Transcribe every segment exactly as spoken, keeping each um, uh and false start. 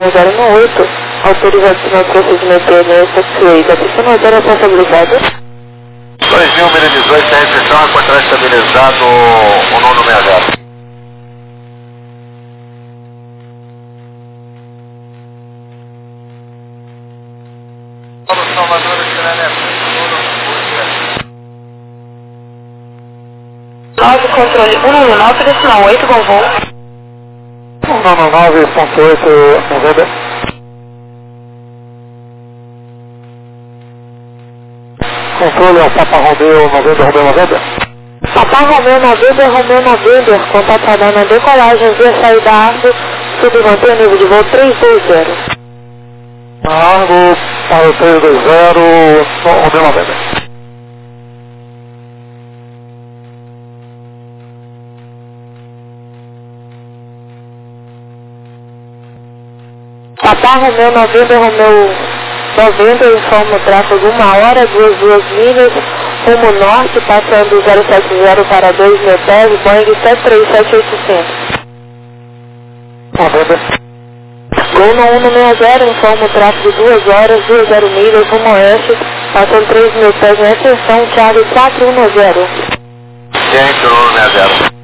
zero oito, autorizado sinal de procedimento de X-Ray da pista não zero responsabilidade. dois mil milha dezoito, tem restrição a encontrar estabilizado o nono sessenta e zero. nove, controle um nove nove, decimal oito, Golvão. um nove nove ponto oito, November. Controle ao Papa Romeo, November, Romeo, November. Papa Romeo, November, Romeo, November, contato na decolagem via saída Argo, submanter nível de voo três dois zero. Argo para o três dois zero, Romeo, November. Papa Romeo, November, Romeo, November, informa o tráfego uma hora, duas, duas milhas, rumo norte, passando zero sete zero para dois mil pés, Boeing sete três sete oito zero zero. November. Gol no um seis zero, informa o tráfego duas horas, duas zero milhas, rumo oeste, passando três mil pés em extensão, Charlie quatro um zero. Gente, o nono sessenta e zero.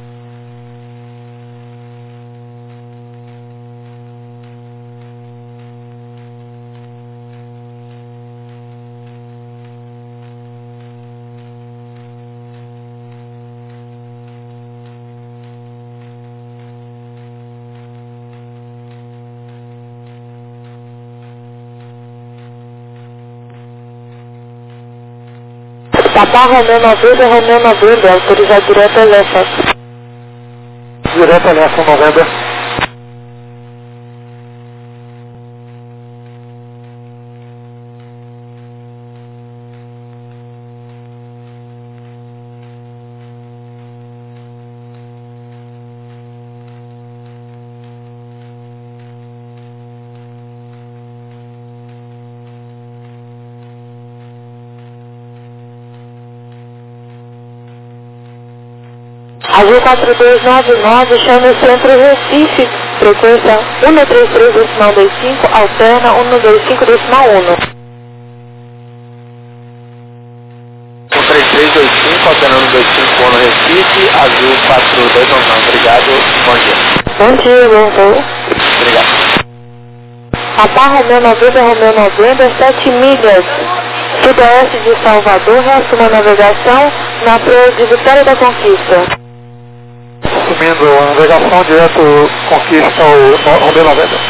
Papa Romeo, November, Romeo, November, autorizado direto a Lessa. Direto a Lessa, November. Azul quatro dois nove nove, chama Centro Recife, frequência um três três, decimal dois cinco, alterna um dois cinco, decimal um. um três três dois cinco, alternando dois cinco no Recife, Azul quatro dois nove nove, obrigado, bom dia. Bom dia, bom voo. Obrigado. Papa Romeo, November, Romeo, November, sete milhas, sudoeste de Salvador, reassuma a navegação na praia de Vitória da Conquista. Assumindo a navegação direto, conquista o Romeo, November.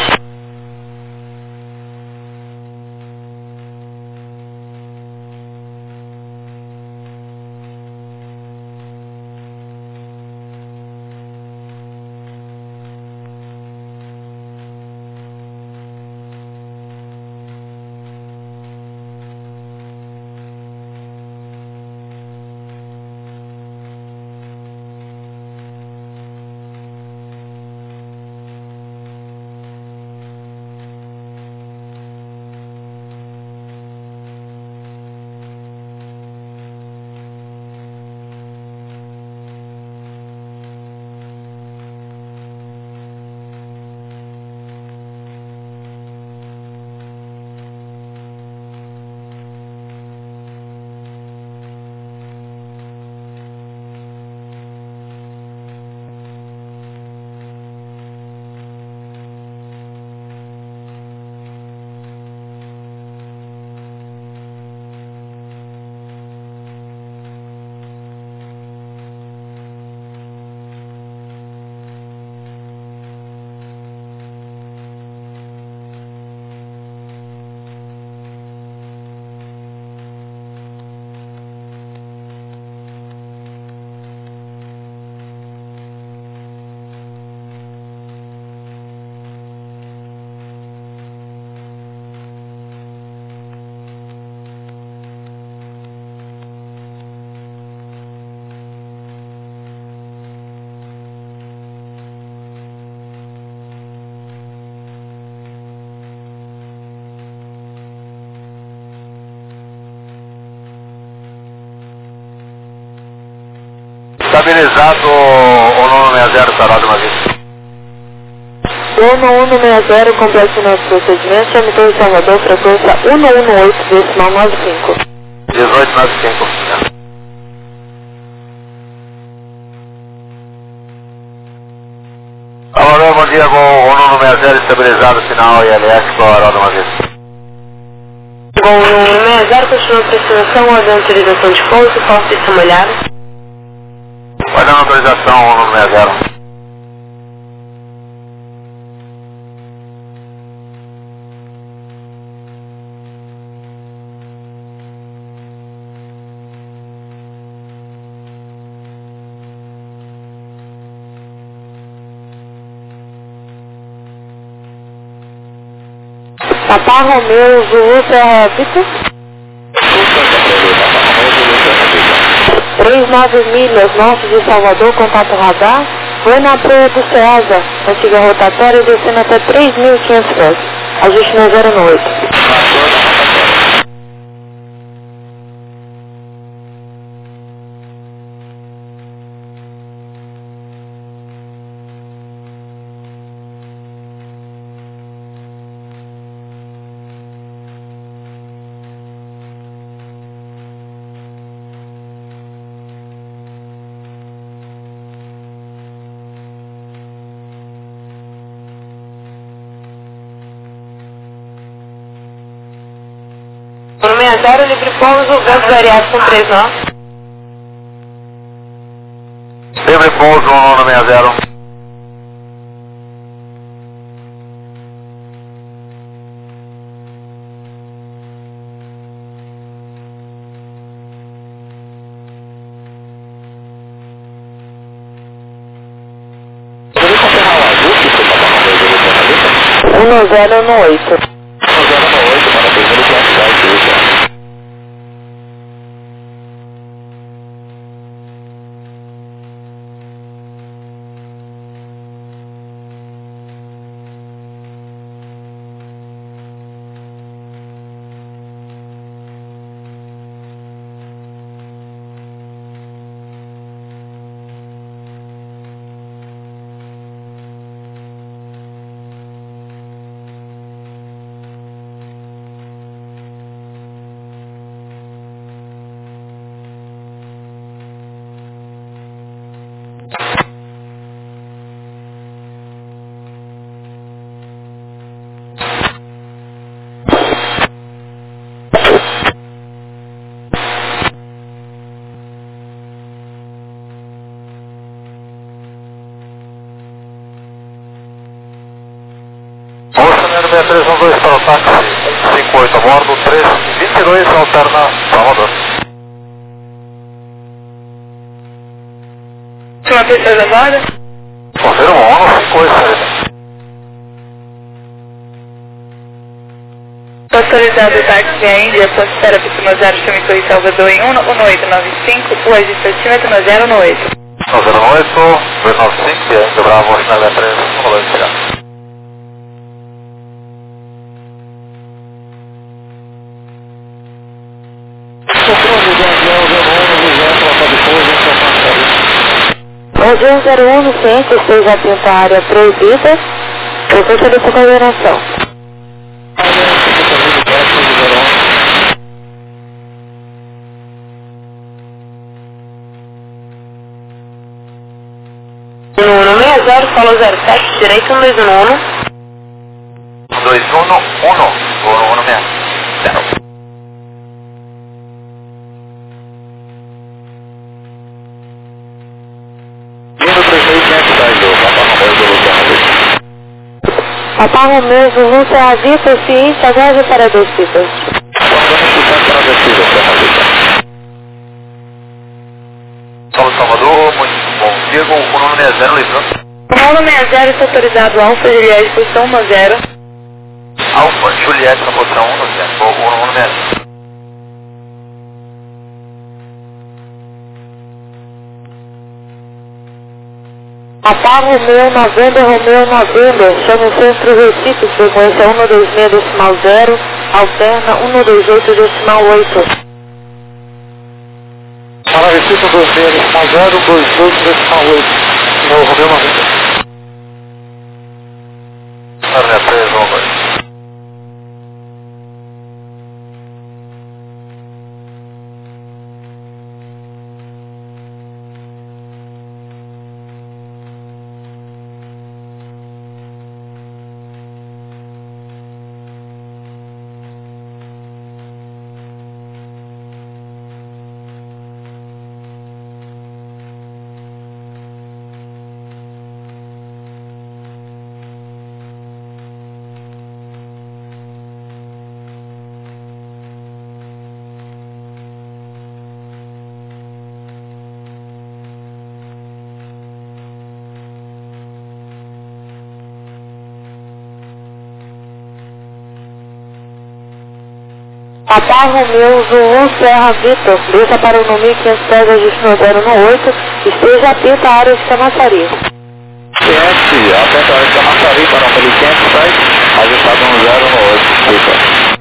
Estabilizado o nono sessenta e zero, Sarado, uma vez. Gol no um um seis zero, complexo nosso procedimento, chame Torre Salvador, frequência um um oito, decimal nove cinco. dezoito nove cinco. Alô, bom dia, Gol um um seis zero, estabilizado, sinal I L S, com a hora uma vez. Gol um um seis zero, continua a destinação, ordem de utilização de pouso, qual pista molhada? Ordem de autorização um um seis zero. Papa Romeu, Zulu, Serra Vitor. três nove milhas, norte de Salvador, contato radar. Foi na Praia do Ceasa, antiga rotatória, descendo até três mil e quinhentos pés. Ajuste no zero oito. um seis zero, livre pouso, vento variado com três nove. Livre pouso um um seis zero. um zero um oito. seis três um dois para o táxi cinco oito a bordo, três vinte e dois, alterna Salvador. Uma pessoa da borda? Confirma um cinco oito, Autorizado o táxi a Índia, ponto zero, pista zero, chame Torre Salvador em um um oito nove cinco, o ajuste estímetro no zero um oito. zero um oito, dois nove cinco, e ainda Bravo, sinal três, um dois chegar. onze zero um no centro, esteja atento à área proibida, frequência dessa coordenação. um um seis zero, follow zero sete, direito um dois um um. um dois um um, um, um um seis zero. Papa Romeu, Zulu, Serra Vitor, ciência, aguarde para descida. Salvador, muito bom dia, com o número seis zero, Lisandro. O número seis zero está autorizado, Alfa Juliette, posição um zero. Alfa Juliette, na posição um zero, com o número seis zero. Papa Romeu, Novembro, Romeu, Novembro, chame o centro Recife, frequência um dois seis decimal zero, alterna um dois oito decimal oito. Para Recife um dois seis decimal zero, um dois oito decimal oito. No Romeu Novembro. Papa Romeu Zulu Serra Vitor, desça para o número quinhentos pés, ajuste no zero no oito, esteja atento à área de Camaçari. Ciente, atento à área de Camaçari para o número quinhentos pés, ajustado no zero no oito, desculpa.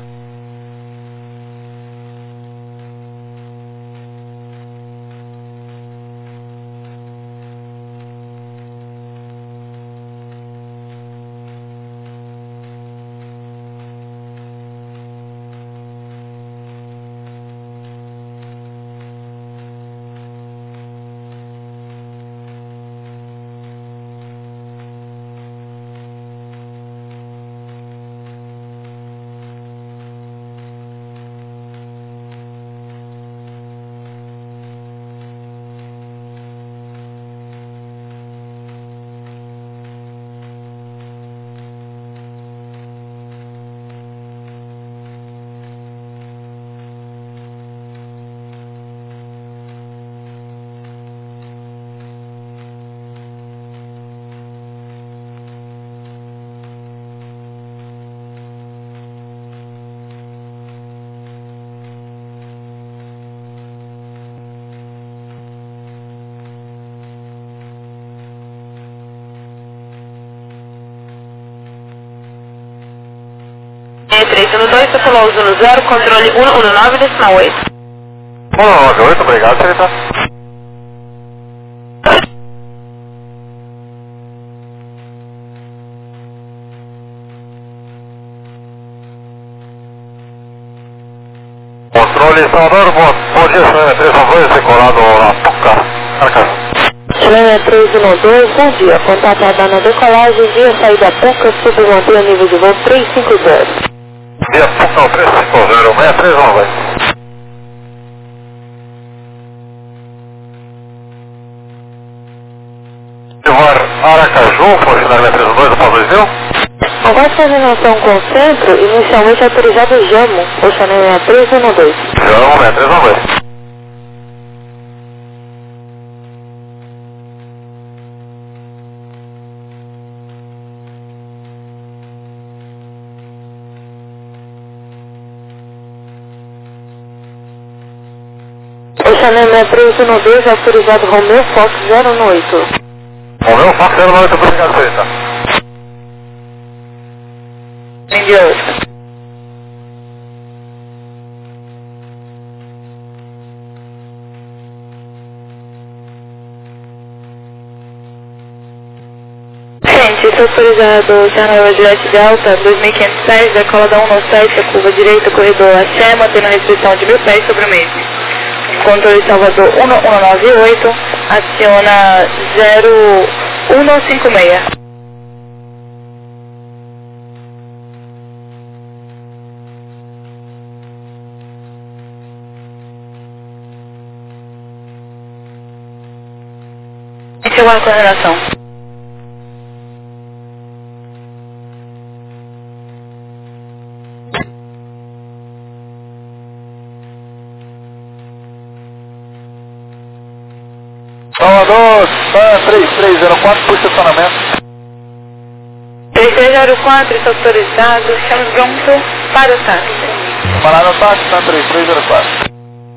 três um dois, Tocolo uso no zero, controle um um nove, decimal oito. um um nove oito, obrigado, senhorita. Controle Salvador, bom, bom dia, senhor três um dois, decolado na Puca, Aracaju. Chilena três um dois, bom dia, contatada na decolagem, via saída Puca, submanter nível de voo três cinco zero. Via Puca, três cinco zero, seis três um dois. Silvar Aracaju, funcionário três um dois, após dois mil. Após coordenação com o centro, inicialmente autorizado Jamo, Oceaneia três um dois. Jamo, seis três um dois. Oceaneia três um dois, autorizado Romeu Fox zero um oito. Romeu Fox zero um oito, obrigado, senhorita. Enviou. Gente, isso é autorizado Janela Juliette de Alta, dois mil e quinhentos pés, decola da cento e sete, curva direita, corredor Axé, mantendo a restrição de mil pés sobre o mesmo. Controle Salvador um um nove oito, aciona zero um cinco seis. Chegou a coordenação. Salvador, três três zero quatro, por estacionamento. três três zero quatro, está autorizado, estamos prontos para o táxi. Parar no táxi, três três zero quatro.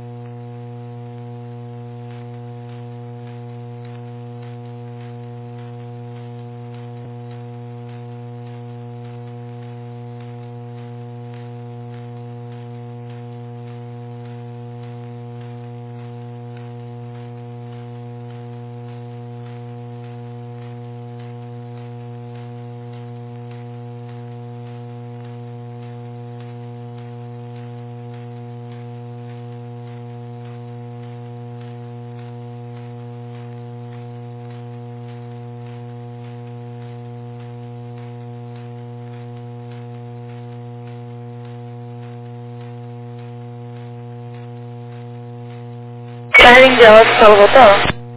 Charlie de Alto, Salvador.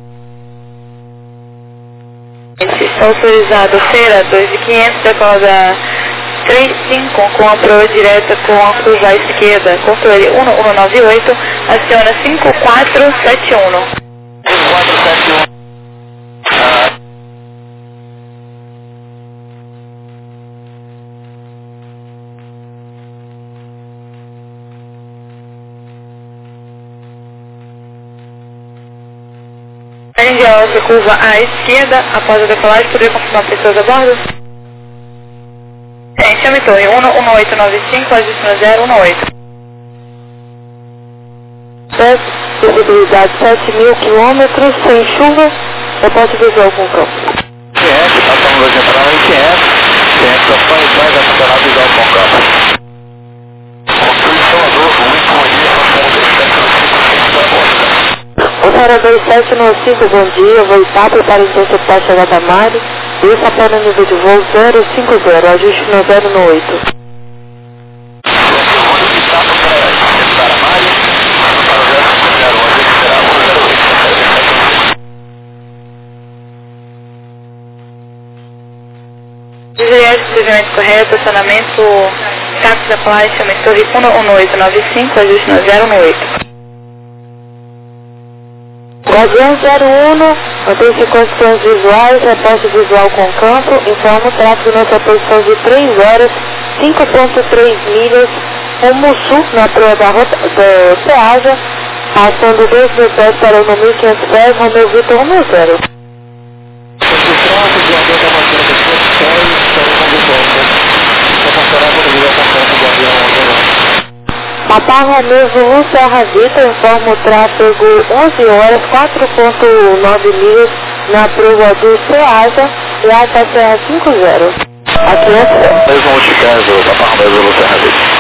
Está autorizado feira dois mil e quinhentos, decola da três cinco com a proa direta com a cruz à esquerda, controle um um nove oito, aciona cinco quatro sete um. cinco quatro sete um. Ah. Norte, curva à esquerda, após a decolagem, poderia confirmar pessoas a bordo? Sim, chame torre um um oito nove cinco, ajuste zero um oito. Visibilidade sete mil quilômetros, sem chuva, eu posso visual com o campo. Q S, passamos hoje entrando em Q S, Q S da São José, vai funcionar visual com o campo. Operador dois sete nove cinco, bom dia, vou etapa para interceptar a chegada da Mari, desça para o nível de voo zero cinco zero, ajuste no zero no oito. Desviar de procedimento correto, acionamento táxi da Playa, chama torre um um oito nove cinco, ajuste no zero no oito. Guardião zero um, mantém-se condições visuais, reposte visual com campo, informa o tráfego nessa posição de três horas, cinco ponto três milhas, rumo sul na proa da rota do Peaja, passando dois mil pés para o mil e quinhentos pés, Romeu Vitor um zero. Papá Romeu Zulu Serra Vitor informa o tráfego onze horas, quatro ponto nove milhas na proa do Ceasa e Alta Serra cinco zero. Aqui é o mesmo multicaso, Papá Romeu Zulu Serra Vitor.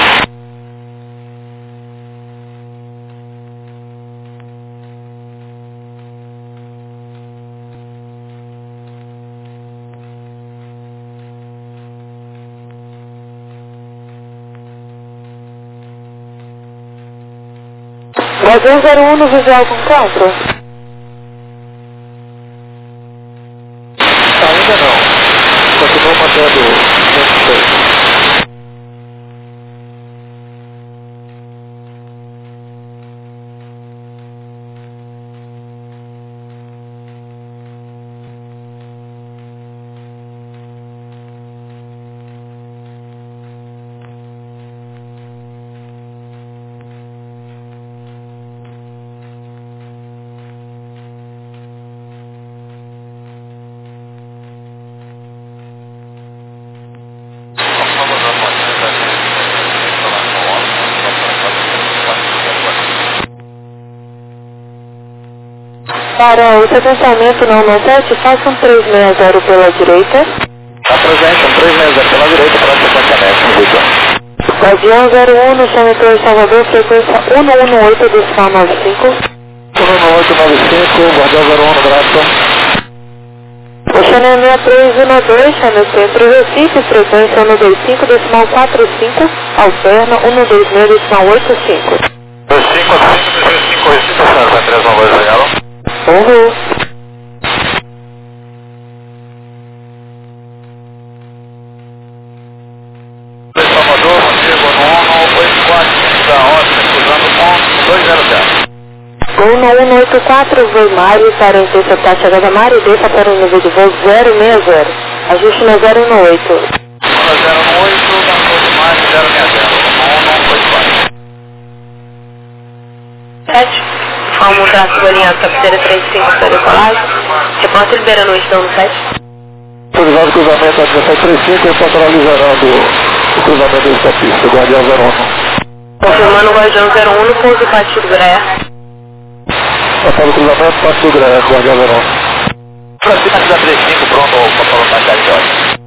Guardião zero um no visual com campo? Ainda não. Continua mantendo cento e seis. Para o sequenciamento não no sete, faça um três seis zero pela direita. Está presente, um três seis zero pela direita para o sequenciamento, Vitor. Guardião zero um no Chametor Salvador, frequência um um oito decimal nove cinco. um um oito nove cinco, Guardião zero um no Graça. O Chanel seis três um dois, Chanel Centro Recife, frequência um dois cinco decimal quatro cinco, alterna um dois seis decimal oito cinco. dois cinco cinco, dois cinco Recife, Santa três um dois zero. Uhum. Salvador, Motivo, nono, oito quatro cinco da Ótima, cruzando ponto dois zero zero. um um oito quatro, voo Mari, para interceptar a chegada Mari, desça para o nível de voo zero seis zero. Ajuste no zero um oito. zero um oito, marcou de Mari, zero seis zero. um um oito quatro. sete. Forma um tráfego alinhado capiteira três cinco para decolagem. Repórter liberando o estão no sete. Autorizado o cruzamento a dezessete trinta e cinco, reportará liberando o cruzamento dessa pista, Guardião zero um. Confirmando o Guardião zero um no pouso Pátio do Greia. Passado o cruzamento, Pátio do Greia, Guardião zero um. Para cima da trinta e cinco, pronto para colocar a chave de Oscar.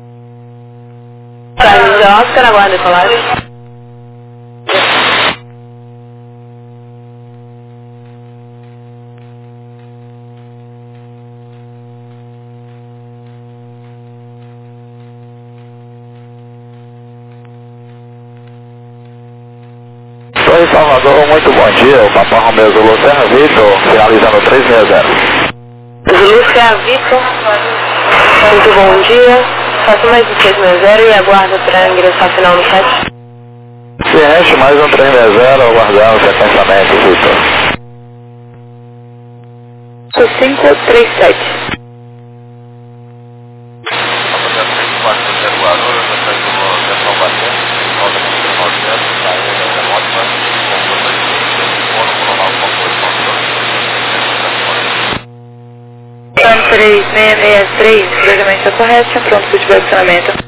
Chave de Oscar, aguarda decolagem. Oi, Salvador, muito bom dia. O Papá Romeu Zulu Serra Vitor, finalizando três seis zero. Zulu Serra Vitor, muito bom dia. Faça mais um três seis zero e aguarda para ingressar final no site. Ciente, mais um três seis zero, aguardando o sequenciamento, Vitor. cinco três sete. três seis seis três, o cruzamento está correto, está pronto para o posicionamento.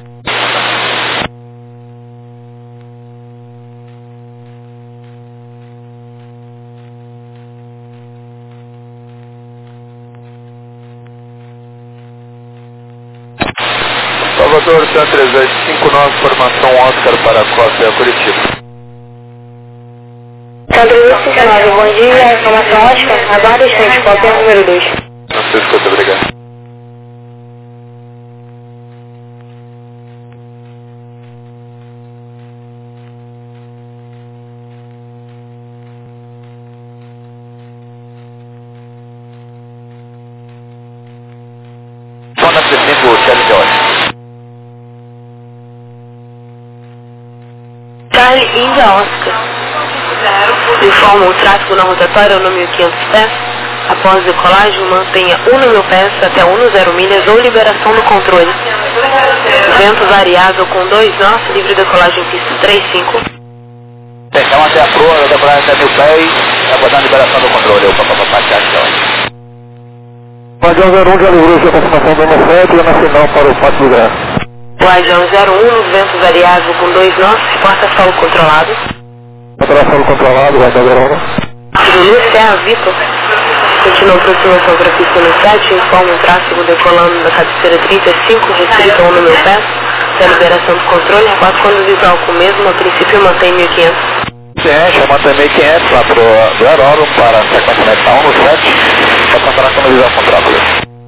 Salvador, Céu três dois cinco nove, formação Oscar para Costa, Curitiba. Céu três dois cinco nove, bom dia, formação Oscar, aguarda o instante, qual é o número dois? Não se escuta, obrigado. Zona trinta e cinco, Charlie George. Charlie India Oscar. Informa o tráfego na rotatória no mil e quinhentos pés. Após decolagem, mantenha um no mil pés até um no zero milhas ou liberação do controle. Vento variável com dois nós, livre decolagem pista três cinco. Então até a proa, decolagem até mil pés, aguardando a liberação do controle. Opa, opa, opa, Charlie George. Guardião zero um já livrou sua confirmação do ano sete e nacional para o Pátio do Graça. Guardião zero um, vento variável com dois nós, porta solo controlado. Para solo controlado, Guardião zero um. Zulu, Serra, Vitor. Continua aproximação para a pista no sete, informa o tráfego decolando da cabeceira trinta e cinco, restrito a um no meu pé. Até a liberação do controle, reporta quando visual com o mesmo, a princípio mantém mil e quinhentos. Sim, mantém mil e quinhentos lá para o aeródromo para sequência meta um no sete, para comparar com a visão contrária.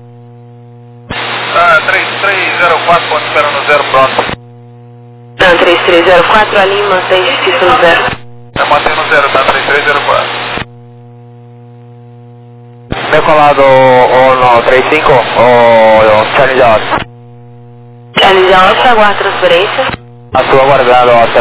Ah, três três zero quatro, ponto espera no zero, pronto. Não, três três zero quatro, ali mantém pista no zero. É, mantém no zero, tá? três três zero quatro. Decolado ou no três cinco ou Charlie Oscar? Charlie Oscar, aguarda transferência. A sua guardada, Oscar.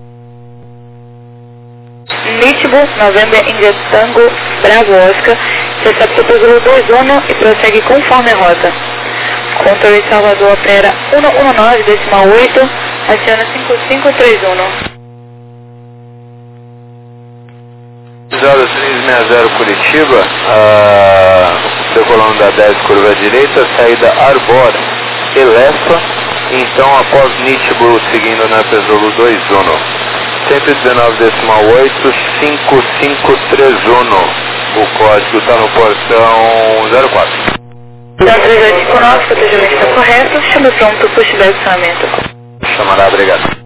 Nitibo, November, India Tango, Bravo Oscar. Receptor para Zulu dois um e prossegue conforme a rota. Controle Salvador opera um um nove, decimal oito, aciona cinco cinco três um. zero três seis zero Curitiba, ah, decolando da dez, curva direita, saída Arbor, Elefa, então após Nitibo, seguindo na Zulu dois um, cento e dezenove decimal oito, cinco cinco três um, o código está no portão zero quatro. Então, três dois cinco nove, protegimento está correto, chama pronto para o posicionamento. Chamará, obrigado.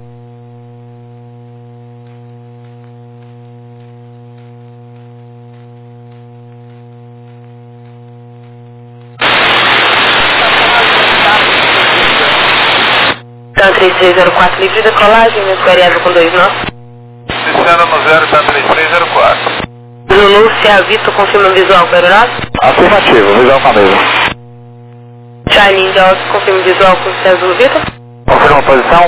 Então, três três zero quatro, livre de decolagem, vento variável com dois nós. Descendo no zero, tá três três zero quatro. Zulu, Serra, Vitor, confirma visual para o aeronáutico. Afirmativo, visual com a mesma. Charlie India Oscar, confirma visual com o Serra Zulu, Vitor. Confirma a posição.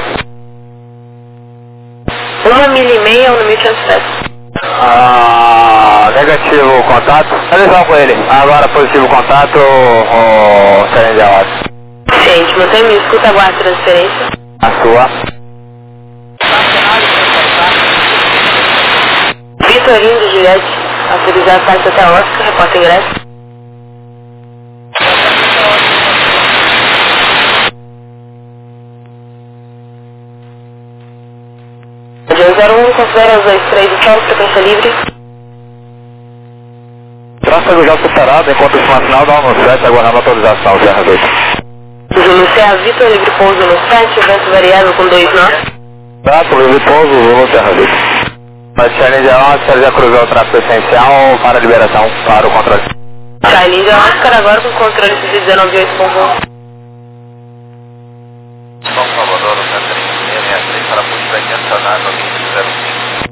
Uma milha e meia ou no mil e quinhentos pés. Ah, negativo contato. Tá visual com ele. Agora positivo contato, o Charlie India Oscar. Gente, mantém me escuta, aguarda transferência. A sua. Vitorino de Juliette, autorizar a parte até Oscar, reporta ingresso. zero um, considera os dois três e solo, frequência livre. Tráfego já superado, enquanto o final dá no sete, aguardando a autorização, Serra dois. Zulu Serra Vitor, livre pouso no sete, vento variável com dois nós. Prato, livre pouso, Zulu Serra dois. Mas Charlie India Oscar já cruzou o tráfego essencial para a liberação, para o controle. Charlie India Oscar agora com controle de dezenove oito ponto um. São Salvador, no centro de seis seis três, para a pushback acionado no zero cinco.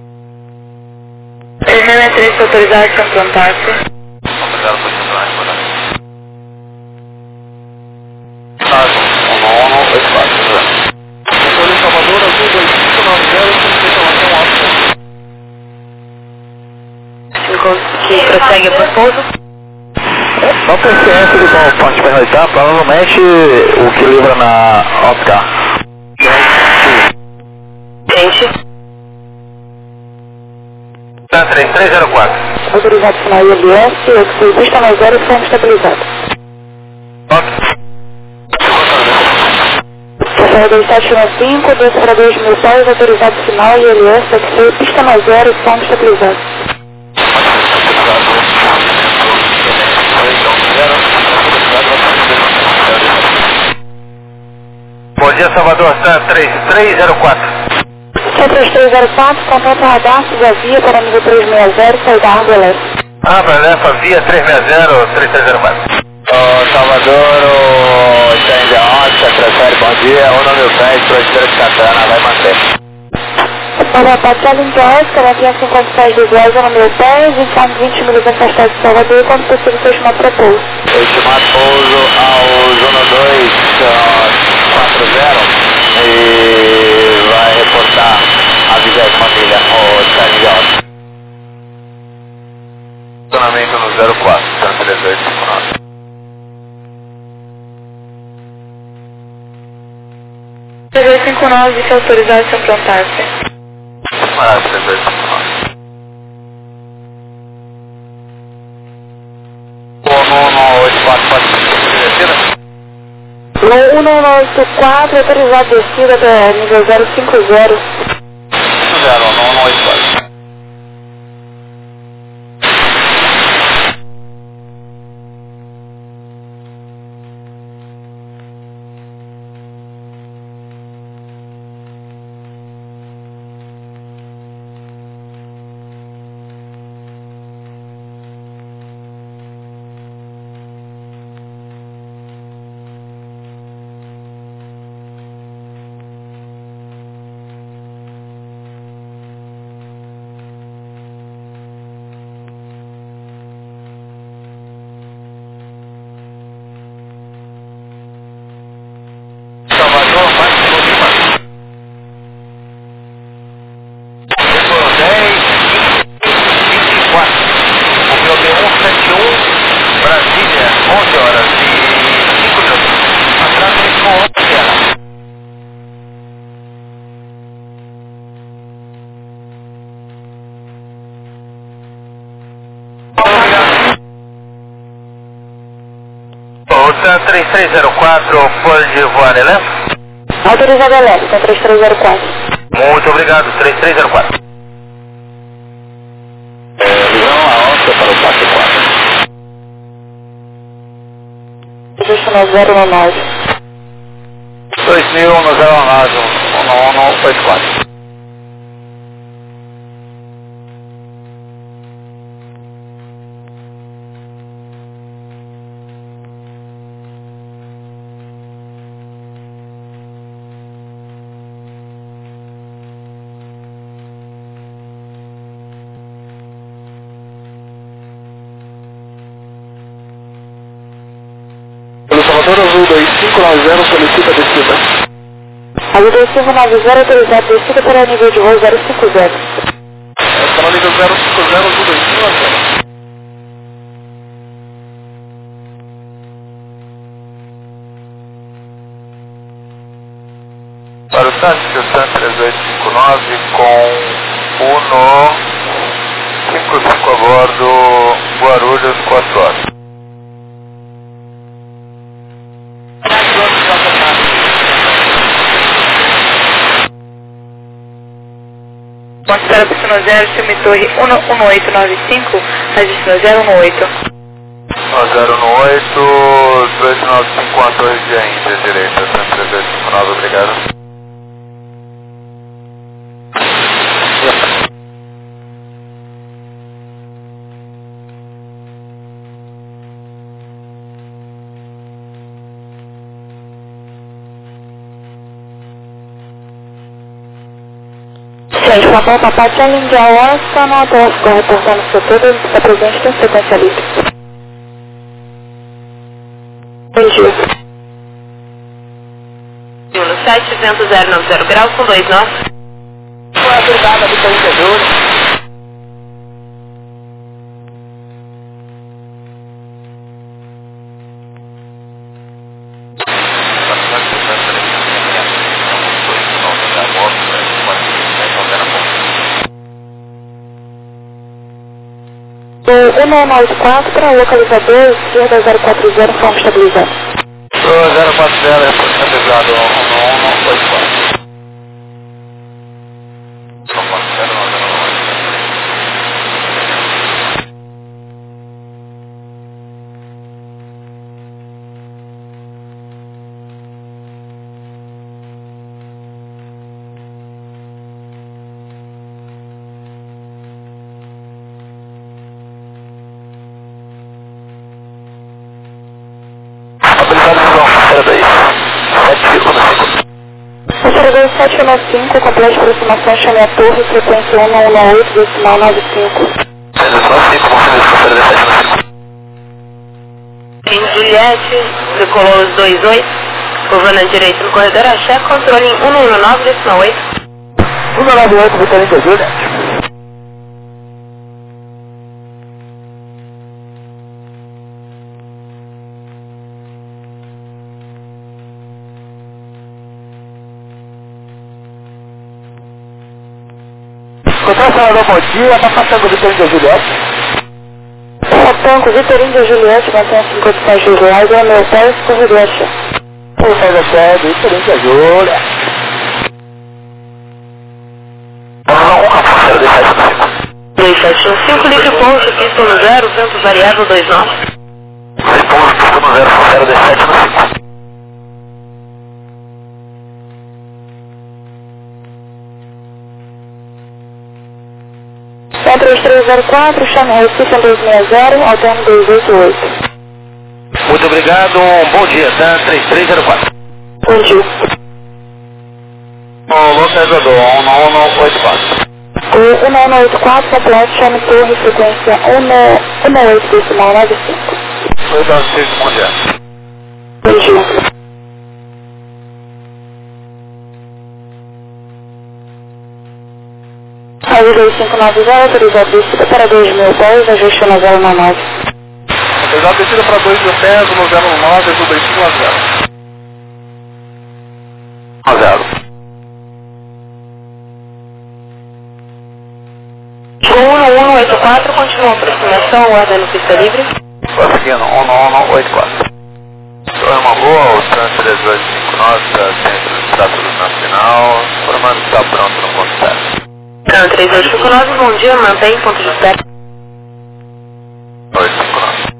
três seis seis três, autorizar ação plantar-se. Obrigado por continuar respondendo. Caso, um nono, dois quatro, zero. Controle Salvador, azul dois cinco nove zero, informação alta. Que prossegue para o pouso. Não tem ciência de qual ponte pernoitar, provavelmente o que livra na Oscar. Gente. três três zero quatro. Autorizado sinal I L S, eu que fui pista mais zero, som estabilizado. dois sete um cinco, dois para dois mil pés, autorizado final e L S, X C, pista mais zero, som estabilizado. Bom dia, Salvador, três três zero quatro. três três zero quatro, contato radar, siga via para nível três seis zero, saída Água Leste. Ah, para Leste, via três seis zero, três três zero quatro. Ô, Salvador, o Xande Onça, transfere, bom dia, o nome do pé, Estrela de Santana, vai manter. Para Patrulha Indiós, Caratinha cinquenta pés de Guedes, no meu pé, informe vinte milhas afastado de Salvador, quando possível seu chamado para pouso. Estimado pouso ao Zona dois quatro zero e vai reportar a vigésima milha, o Xande Indiós. Estacionamento no zero quatro, Santa três oito cinco nove. três oito cinco nove, se autorizado, se aprontar-se. Ah, três oito cinco nove. No no oito quatro quatro descida? No um nove oito quatro, autorizado descida da nível zero cinco zero. zero, no no oito quatro. três três zero quatro, pode voar L S? Autorizado L S, três três zero quatro. Muito obrigado, três três zero quatro. É, visão a onça para o quatro quatro. Justo zero nove. dois mil no zero nove, um um oito quatro. Salvador Azul dois cinco nove zero, solicita a descida. Azul dois cinco nove zero, autorizado descida para nível de voo zero cinco zero. Está no nível zero cinco zero, Azul dois cinco nove zero. Para o táxi Santa três oito cinco nove com Uno cinco cinco a bordo, Guarulhos quatro horas. Ponte para Piscina zero, filme Torre um um oito nove cinco, registro zero um oito. zero um oito, dois nove cinco, a Torre de Índia, direita, Santa três oito cinco nove, obrigado. seis, Papel Papai, Tchau de Alaska, no Atlântico, reportando o setor, está presente, tem sequência livre. Bom dia. No sete zero zero nove zero graus com dois nós. Foi abordada do corredor. um nove nove quatro para o localizador esquerda zero quatro zero, forma estabilizada. zero quatro zero, é estabilizado, um um um. oito quatro. zero nove zero oito. sete um cinco, complexo de aproximação, chame a torre, frequência um um oito, decimal nove cinco. Em Juliette, decolou os dois oito, curvando à direita no corredor Axé, controle em um um nove, decimal oito. um um nove oito, Vitorino Juliette. Controle bom dia, está passando o Vitorino Juliette. Tanco, Vitorino Juliette, mantém cinco opções de reais, é meu pé, corredor Axé. Por favor, Axé, Vitorino Juliette. dois sete um cinco, livre pouso, pista no zero, vento variável dois nove. Livre pouso, pista no zero, zero dois sete no cinco. três três zero quatro, chame Recife dois seis zero, alterno dois oito oito. Muito obrigado, um bom dia, tá? três três zero quatro. Bom dia. O localizador, um um oito quatro. O um um oito quatro, completo, chame torre, frequência um um oito, decimal nove cinco. Oi, dá vocês, bom dia. Bom dia. Rádio dois cinco nove zero, autorizado descida para dois mil pés, ajuste no zero nove. Autorizado descida para dois mil pés, no zero nove, do dois cinco nove zero. zero. um um oito quatro, continua a aproximação, guardando pista livre. Prosseguindo, um um oito quatro. Então é uma boa, o trânsito três dois cinco nove, centro de status nacional, informando que está pronto no ponto zero. Não, três dois cinco nove, bom dia, mantém ponto de espera. dois cinco nove.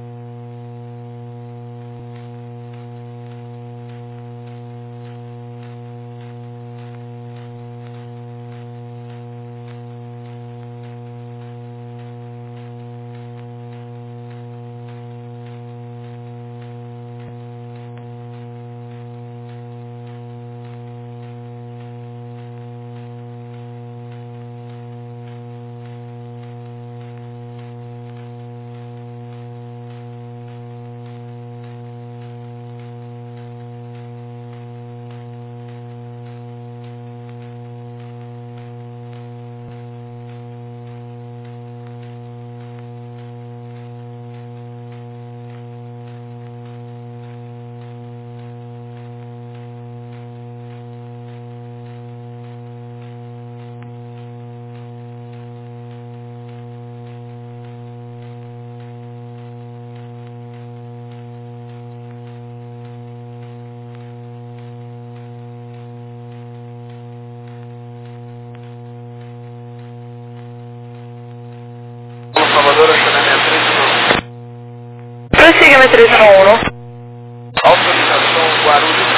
Salvador, três Prossiga, M três um um. Autorização Guarulhos,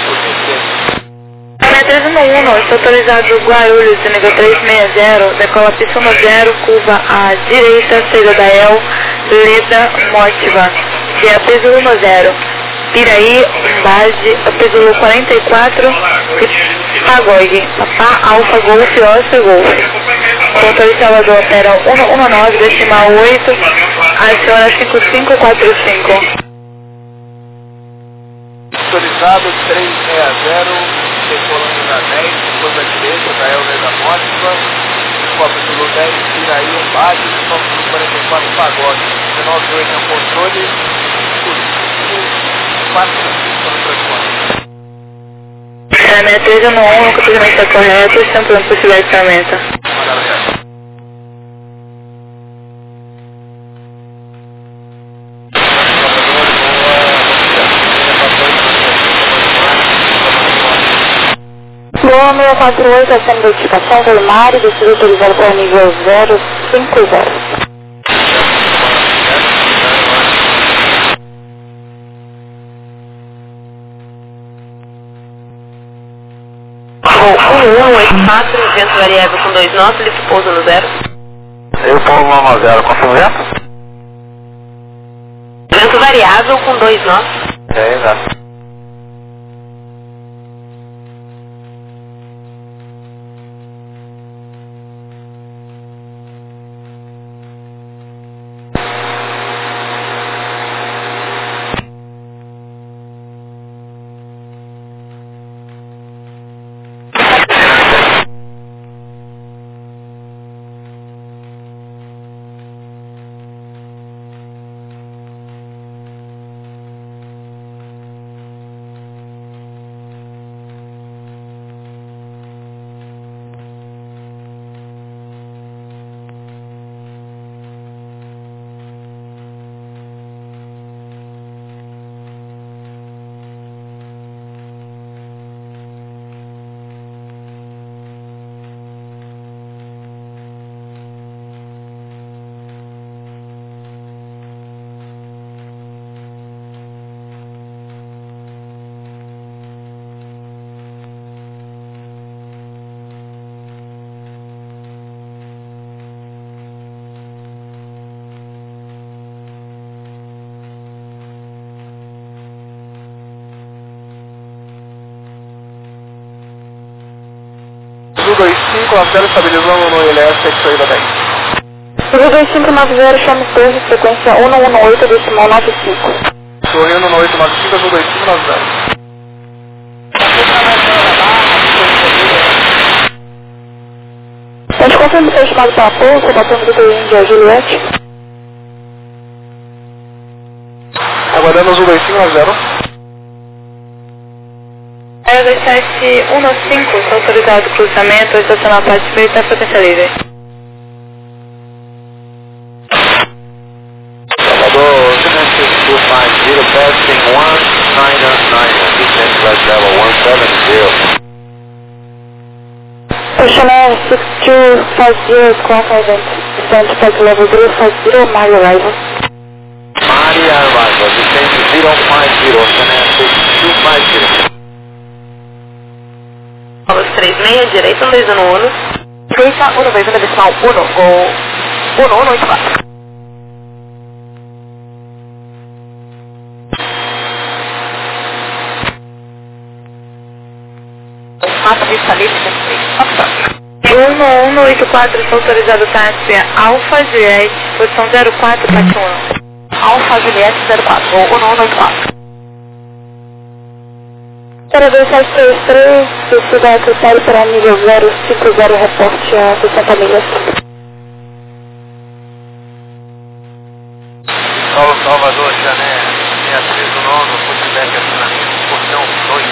M três um um, está autorizado Guarulhos, nível trezentos e sessenta, decola pista no zero, curva à direita, saída da El, Leda, Mótiva, de Apesulu no zero. Piraí, base, Apesulu quarenta e quatro, Pagode, Papá, Alfa, Golf, Oscar, Golf. Controle Salvador opera um um nove, decimal oito, aciona cinco cinco quatro cinco. autorizado três seis zero, decolando na dez, curva à direita, da El da Mótica, Apesulu dez, Piraí, base, quarenta e quatro, Pagode, dezenove oito é o controle, quatro cinco no transporte. M três um um, o cumprimento está correto, estão prontos para chegar de ferramenta. quatro oito, essa notificação do Mário, descida autorizado para nível zero cinco zero. um um oito quatro, vento variável com dois nós, Felipe pousa no zero. Eu pouso no zero, confirma o vento? Vento variável com dois nós. É, exato. um dois cinco, nove zero, estabilizando no I L S, saída dez. um dois cinco nove zero, chame torre, frequência um um oito, decimal nove cinco. Torre um um oito nove cinco, um dois cinco nove zero. A gente confirma o seu estimado para pouso, batendo do T Índia Juliette. Aguardando os um dois cinco nove zero. Aero dois sete um nove cinco, está autorizado o cruzamento, estacionar a parte feita, frequência livre. Salvador, Genesis two five zero, passing one nine nine, descent flight level one seven zero. Personnel six two five zero, confident, descent flight level zero five zero, Mari arrival. Mari arrival, descent zero five zero, Genesis two five zero. três seis, direita, um dois um um. Direita, um dois um, decimal um, gol um um oito quatro. Mata vista livre, um um oito quatro, está autorizado táxi Alfa Juliette, posição zero quatro, táxi um. Alfa Juliette zero quatro, gol um um oito quatro. zero dois sete três três, descida a critério para nível zero cinco zero, reporte a sessenta milhas. Paulo Salvador, Jané, Beatriz do Nono, Footback, acionamento, portão dois.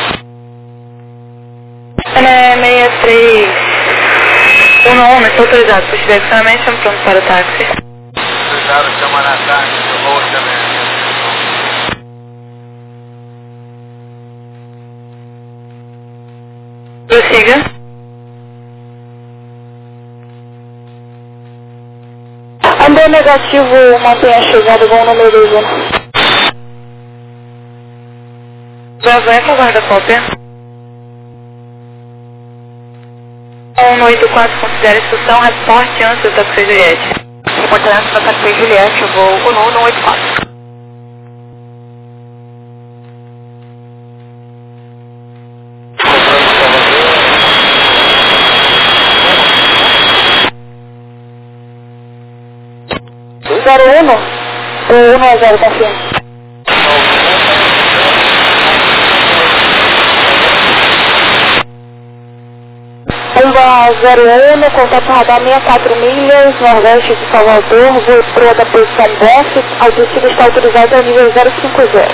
Jané seis três um um, está autorizado, Footback, acionamento, estamos prontos para o táxi. Autorizado, chama na tarde, eu vou, Jané. Prossiga. Andou negativo, mantenha a chegada, voo número dois um. Bravo Eco, guarda cópia. um oito quatro, considera instrução, reporte antes do táxi Juliette. Reporte antes do táxi Juliette, voo um um oito quatro. zero um, o um a zero, confirma. Umba zero um, contato radar sessenta e quatro milhas, nordeste de Salvador, voo da posição B O F, altitude está autorizada a nível zero cinco zero.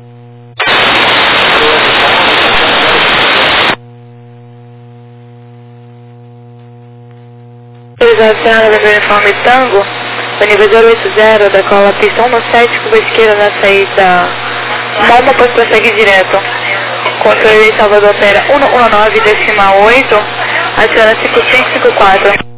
Autorização do uniforme Tango. O nível zero oito zero, decola pista um no sete, curva esquerda na saída Moma, pois prossegue direto. Controle de Salvador opera cento e dezenove, decimal oito, adiciona cinco cinco cinco quatro.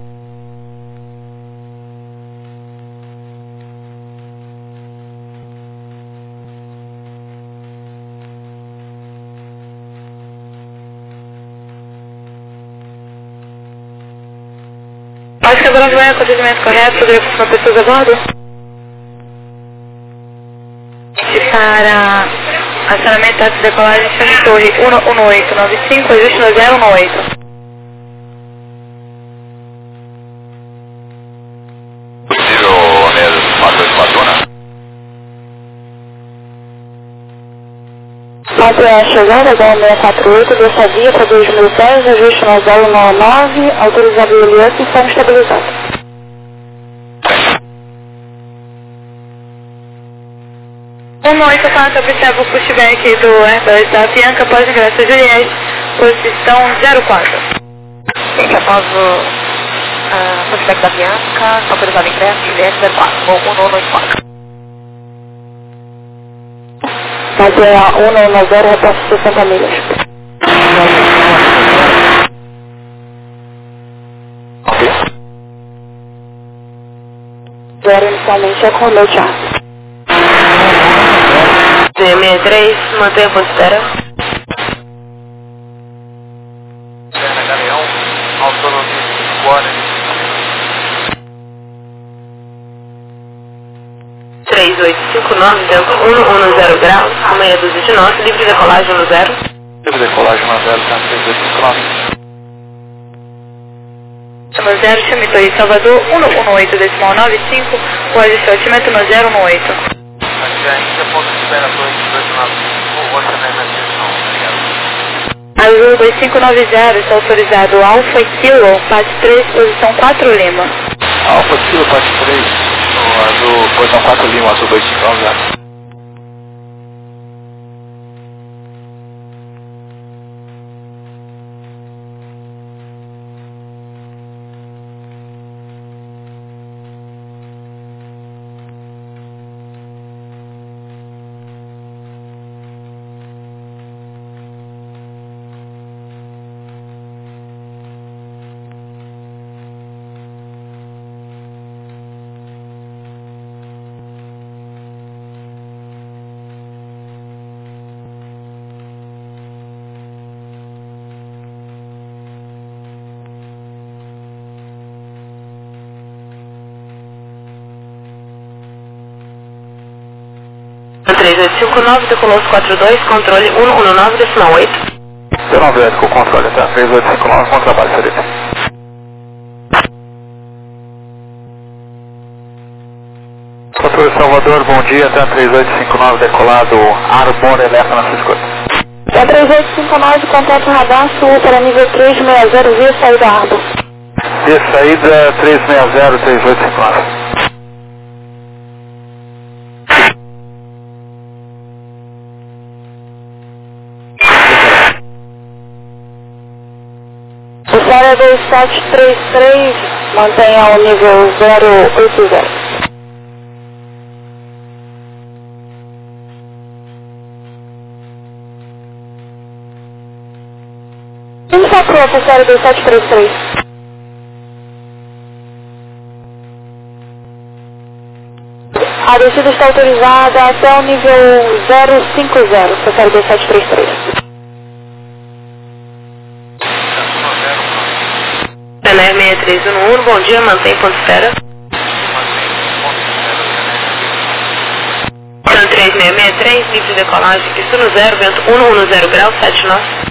Acho que agora não é acontecimento correto, poderia funcionar pessoas a bordo? Para acionamento antes de decolagem, chame torre um um oito nove cinco, ajuste no zero um oito. Possível, mesmo, quatro oito quatro. Até a chegada da seiscentos e quarenta e oito, dessa via para dois mil e dez, ajuste no zero nove nove, autorizado o Elias e estamos estabilizados. um oito quatro, observa o pushback do Airbus da Bianca após o ingresso Juliette, posição zero quatro. Gente, após o uh, pushback da Bianca, autorizado o ingresso Juliette zero quatro, ou um oito quatro. Fazer a cento e noventa, repasse sessenta milhas. Ok. Zero inicialmente é com o meu chart. sessenta e três, mantenha a postura. Galeão, autonomia cinco horas. três oito cinco nove, vento cento e dez graus, meia dúzia de nós, livre decolagem no zero. Livre decolagem no zero, tá? três oito cinco nove. No zero, chame torre Salvador um um oito, decimal nove cinco, pode ser altimento no zero um oito. Aqui ainda ponto de espera torre dois nove cinco, você não é na direção, obrigado. Azul dois cinco nove zero, está autorizado Alfa Kilo, parte três, posição quatro Lima. Alfa Kilo, parte três, no azul, posição quatro Lima, azul dois cinco nove zero. três oito cinco nove, decolou quatro dois, controle um um nove, decimal oito. Eu não vejo com o controle, tá? três oito cinco nove, com trabalho, Felipe. Controle Salvador, bom dia, tá? três oito cinco nove, decolado, Arbor, Electra na sua escuta. É três oito cinco nove, contato radar sul para nível três seis zero, via saída Arbor. Via saída três seis zero, três oito cinco nove. Vitória dois sete três três, mantenha o nível zero oito zero. Vamos para a Vitória dois sete três três. A descida está autorizada até o nível zero cinco zero, Vitória dois sete três três. Tener seis três um um, bom dia, mantém ponto espera. Então três seis seis três, livre de decolagem, isso no zero, vento um um zero graus, sete nós.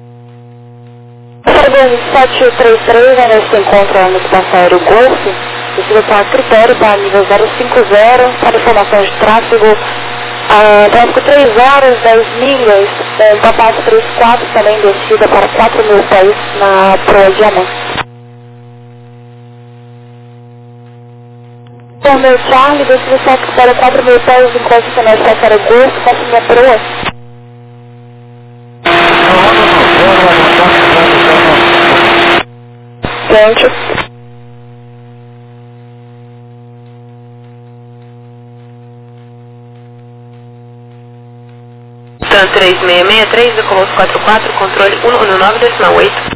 sete três três, ainda se encontra no espaço aéreo Golfo, descida para critério para nível zero cinco zero, para informações de tráfego, ah, tráfego três horas, dez milhas, é, papato três quatro também descida para quatro mil pés na proa Diamante. Por meu Charlie, descida sete para quatro mil pés, enquanto você não está para agosto, quatro mil proa. Gente. Tan três seis seis três, decolou quatro quatro, controle um um nove decimal oito.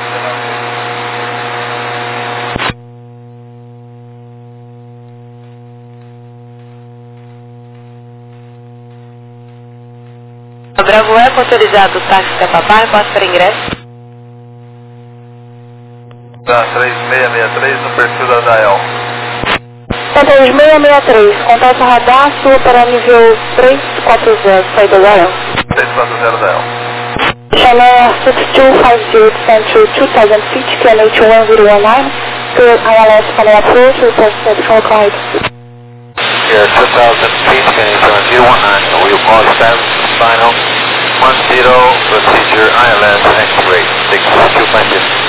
Bravo Eco autorizado, táxi da Papai, passo para ingresso. Tá, três seis seis três no perfil da Dael. Tá, três seis seis três, contato radar, sua para nível três quatro zero, saída da Dael. três quatro zero Dael. Channel six two five zero, descend to two thousand feet, Q N H one zero one nine, good I L S final approach, report control card. Yeah, two thousand feet, Q N H one zero one nine, we will call status final one zero, procedure I L S activate, six two five zero.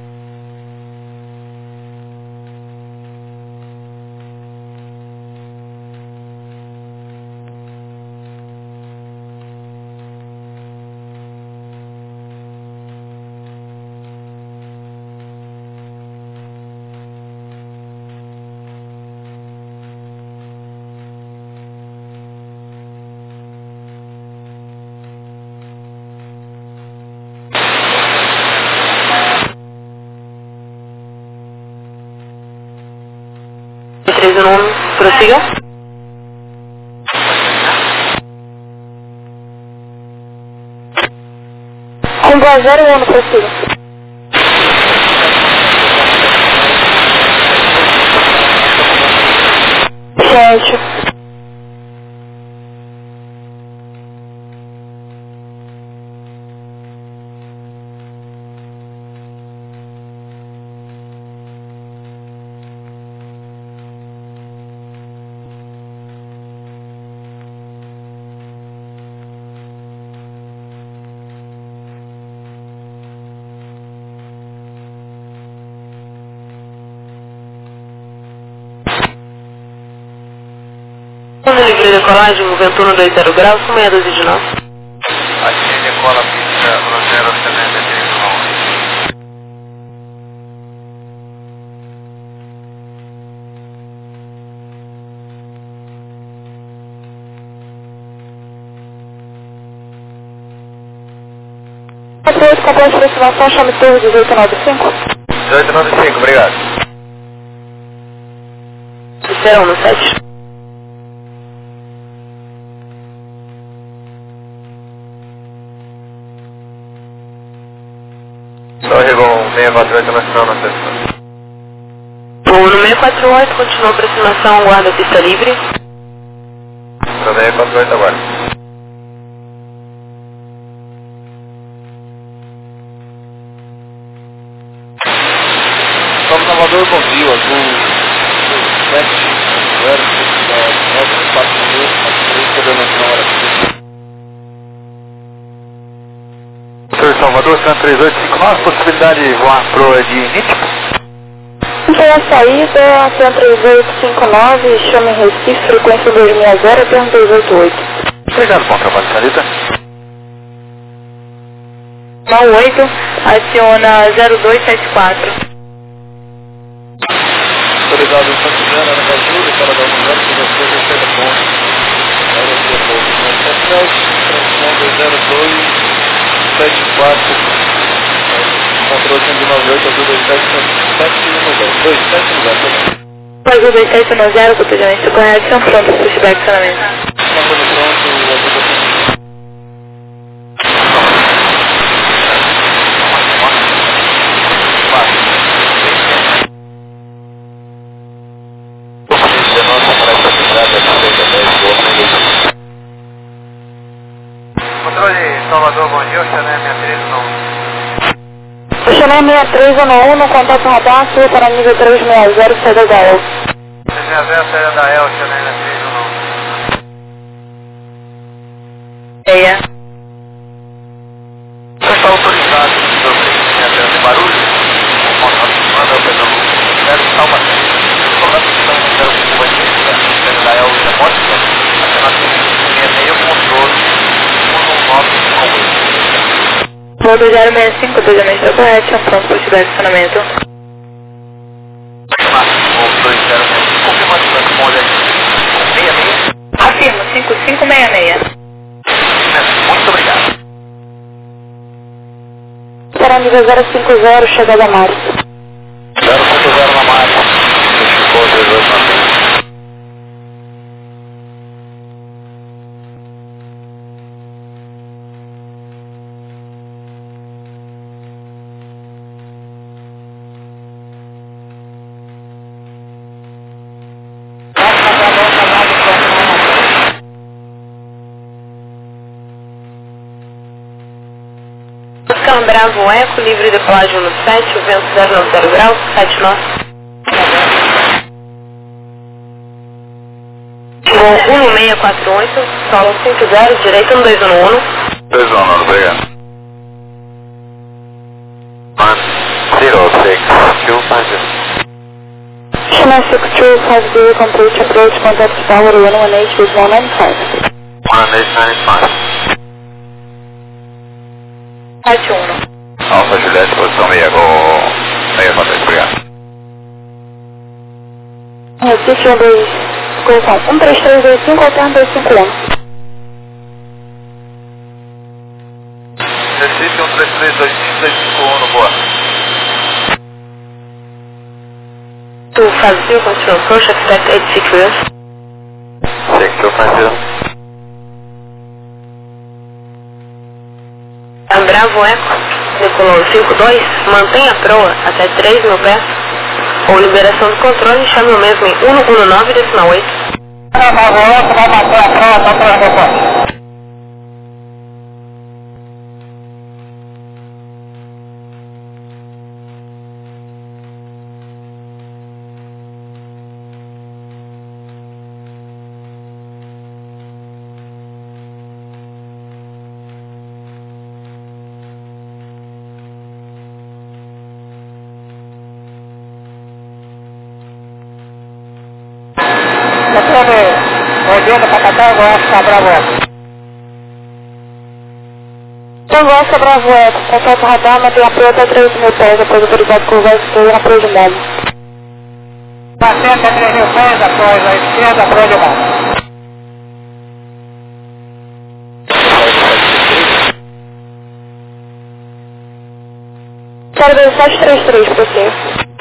três um um, prossiga. Rumo a zero um, prossiga. Gente. No livre de decolagem, vento um dois zero graus, com meia dúzia de nós. Aqui decola pista zero setenta e três nove. Aproveito com a aproximação, chame torre dezoito nove cinco. dezoito nove cinco, obrigado. zero um no sete. Só Rigon seis quatro oito nacional na sexta. O no seis quatro oito, continua aproximação, guarda pista livre. Só seis quatro oito agora. São Salvador, bom dia, azul sete zero nove quatro mil, coordenação hora. Senhor Salvador, Santa três oito cinco nove, possibilidade de voar proa de Nítico? Tem a saída, T três oito cinco nove, chame Recife, frequência dois seis zero, T dois oito oito. Obrigado, bom trabalho, senhorita. Mal oito, aciona zero dois sete quatro. Autorizado em Santo Jana, Ana Cajuru, para dar um zero, que você já chega bom. Transponder zero dois sete quatro, controle cento e noventa e oito, azul dois sete sete um zero, dois sete um zero. Azul dois sete um zero, copilhamento correto, são prontos para o feedback de acionamento. Uma coisa pronto, o azul dois sete. Controle Salvador, bom dia, Oceané, minha três não. Chennai seis três um um, no contato radar, sul para nível trezentos e sessenta, saída da El. trezentos e sessenta, saída da El, Chennai três um um. Meia. Você está autorizado no seu trezentos e sessenta de Guarulhos? Manda o pedal zero Salvador. Colando que estamos no zero curva direita, saída da El e da Mótica, acionado no trezentos e sessenta, controle um um nove um oito. Voo do zero seis cinco, desviamento da correta, pronto para ativar estacionamento. Voo dois zero seis, confirmando o transponder sessenta e seis. Afirmo, cinco cinco seis seis. Muito obrigado. Para nível zero cinco zero, chegada a Marte. zero ponto zero na Marte. Ficou dezoito na frente. Buscando Bravo Eco, livre de decolagem no sete, o vento zero nove zero graus, sete nós. Voo um seis quatro oito, solo cinco zero, direito um dois um um. dois um um, obrigado. one zero six two five zero. Chennai six two five zero, complete approach, contact tower one one eight with one nine five. one eight nine five. sete um. Alfa Juliette, posição meia, gol. Meia quatro, obrigado. Recife um dois, correção um três três dois cinco, alterno dois cinco um. Recife um três três dois cinco dois cinco um no boa. Tu fazia continua approach, expect eight six zero. six two five zero. Bravo Eco, decolou cinco dois, mantenha a proa até três mil pés, ou liberação do controle, chame o mesmo em um um nove decimal oito. Bravo Eco, vai manter a proa até três mil pés. oitenta para Tango Oscar Bravo Eco. Tango Oscar Bravo Eco, contato radar, mantém a proa até três mil pés, após autorizado curva esquerda na proa de momo. Passenta três mil pés, após a esquerda, proa de momo. Quero ver sete três três para você.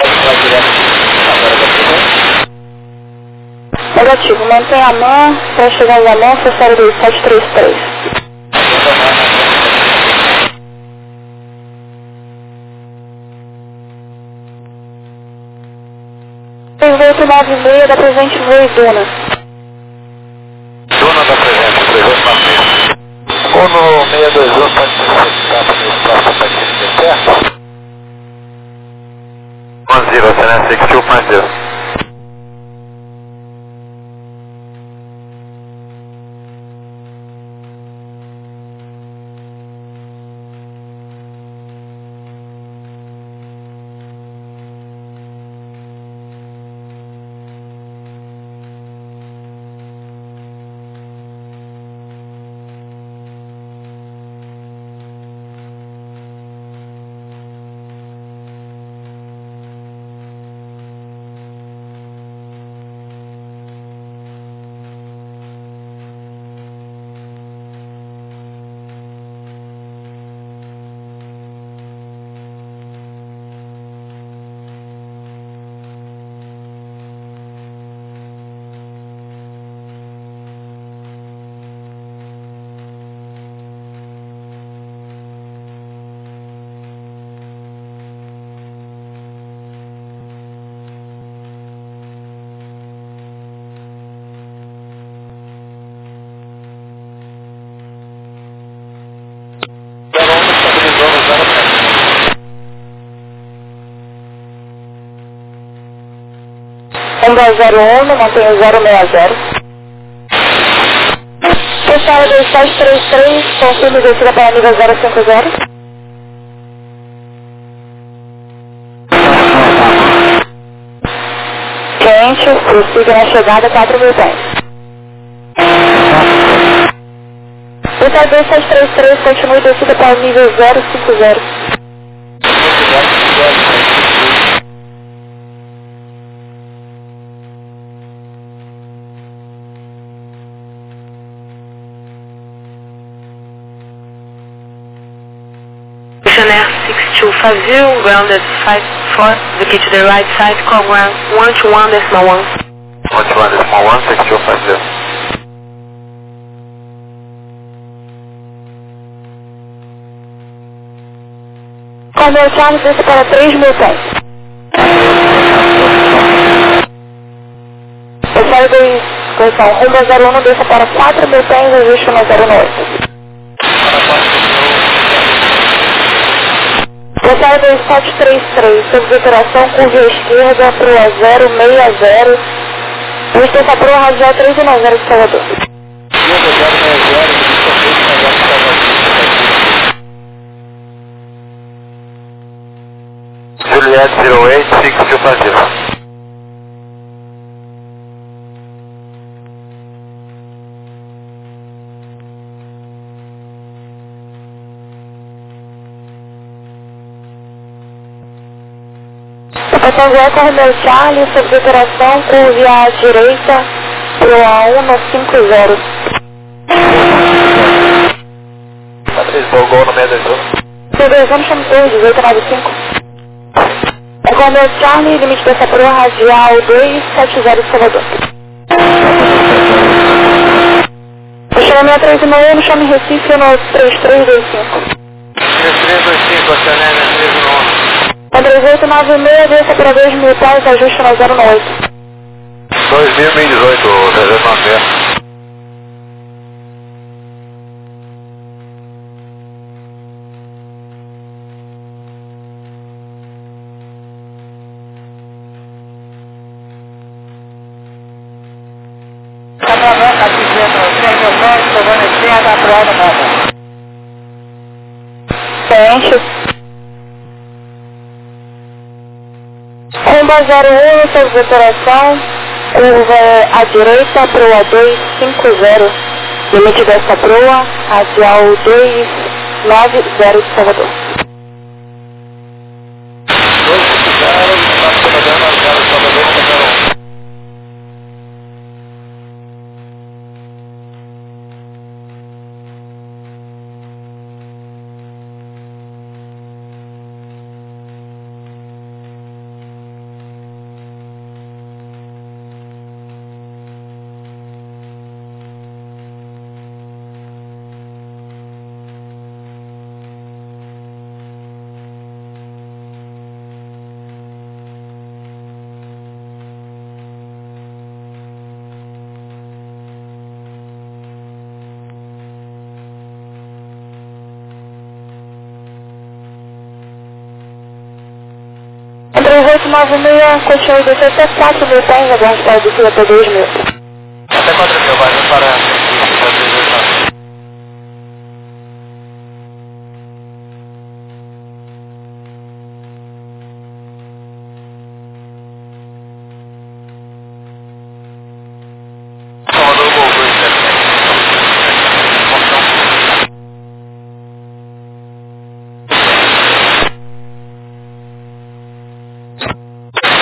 Negativo, mantenha a mão, para chegar a mão, acessório do sete três três. três oito nove seis da presente voo Duna. Duna da presente, trezentos na frente. Uno seis dois um, pode ser certificado no espaço para aqui de perto. one zero, Chennai six two five zero. Rumba zero um, mantenha zero seis zero. Pessoal dois sete três três, confirme descida para nível zero cinco zero. Gente, prossiga na chegada quatro mil pés. Pessoal dois sete três três, continue descida para nível zero cinco zero. Air six two five zero, grounded five four, vacate to the right side, call ground one two one decimal one. one two one decimal one, six two five zero. Comeu Charles, desce para três mil pés. Pessoal dois, correção, Rumba zero um, desça para quatro mil pés, ajuste na zero oito. Pessoal dois sete três três, sob operação, curva esquerda, proa zero seis zero, distância proa radial três um zero de Salvador. Juliet zero oito, six two five zero. Operação Zé com Romeu Charlie, sob operação, curve à direita, proa um no cinco zero. Patrícia, Golgol no seis dois um. seis dois um, chama torre, dezoito nove cinco. É com Romeu Charlie, limite dessa proa radial dois sete zero de Salvador. O chamamento três um um, chame Recife no três três dois cinco. três três dois cinco, Oceanésia três um um. André oito nove seis, desça para dois mil pés, ajuste na zero oito. dois mil e dezoito, trezentos e noventa. Frente. Rumba zero um, sob operação, curva à direita, proa dois cinco zero, limite desta proa, radial dois nove zero de Salvador. dois cinco zero, está Salvador, Salvador, André oito nove seis, continue descer até quatro mil pés, aguarde para descer até dois mil. até quatro mil, vai, não para.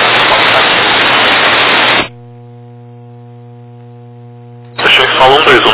Falou um dois um.